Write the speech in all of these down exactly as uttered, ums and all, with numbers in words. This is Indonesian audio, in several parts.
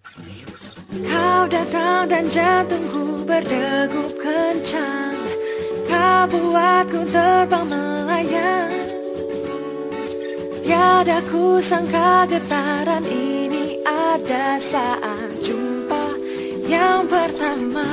Kau datang dan jantungku berdegup kencang. Kau buatku terbang melayang. Tiada ku sangka getaran ini ada saat jumpa yang pertama.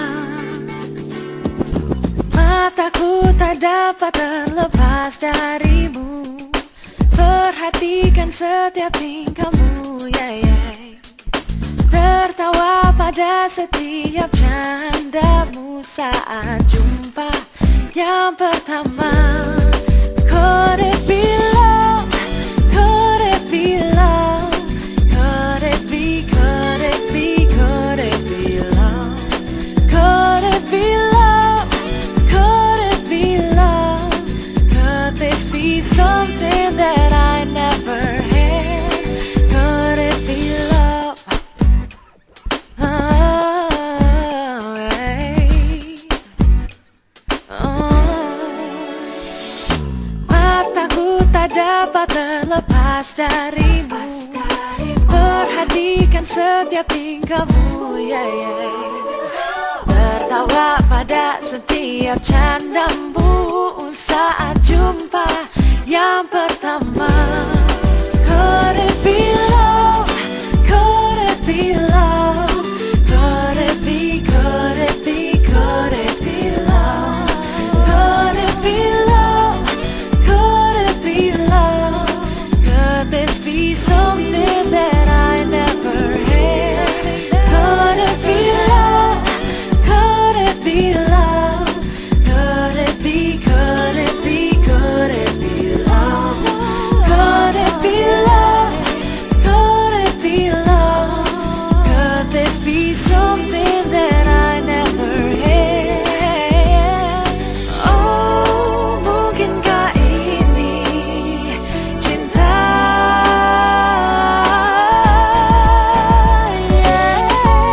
Mataku tak dapat terlepas darimu. Perhatikan setiap tingkahmu, yeah, yeah. Tertawa pada setiap candamu saat jumpa yang pertama. Could it be love? Could it be love? Could it be, could it be, could it be love? Could it be love? Could it be love? Could this be something that I never had? Could it be love? Oh, hey. Oh. Mataku tak dapat terlepas darimu. Perhatikan setiap tingkahmu, yeah, yeah. Tertawa pada setiap candamu saat jumpa yang pertama. Could it be love? Could it be love? Could it be, could it be, could it be love? Could it be love? Could it be love? Could this be something that I never had? Could it be love? Could it be love? Could it be, could it be, could it be love? Could it be love? Could it be love? Could this be something that I never had? Oh, mungkinkah ini cinta? Yeah.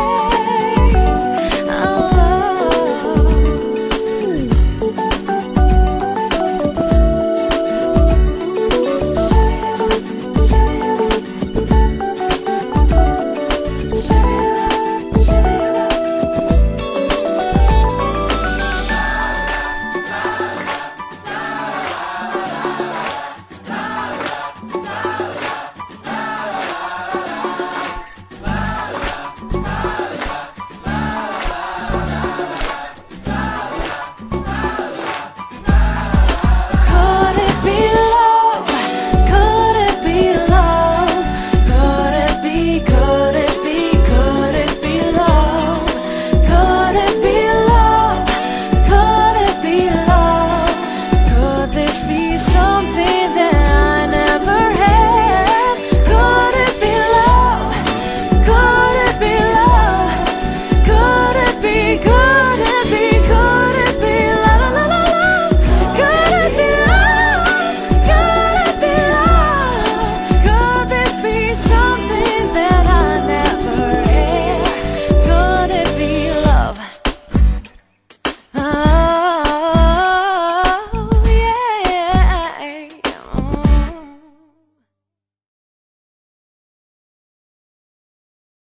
Could it be love? Could it be love? Could it be, could it be, could it be love? Could it be love? Could it be love? Could this be something that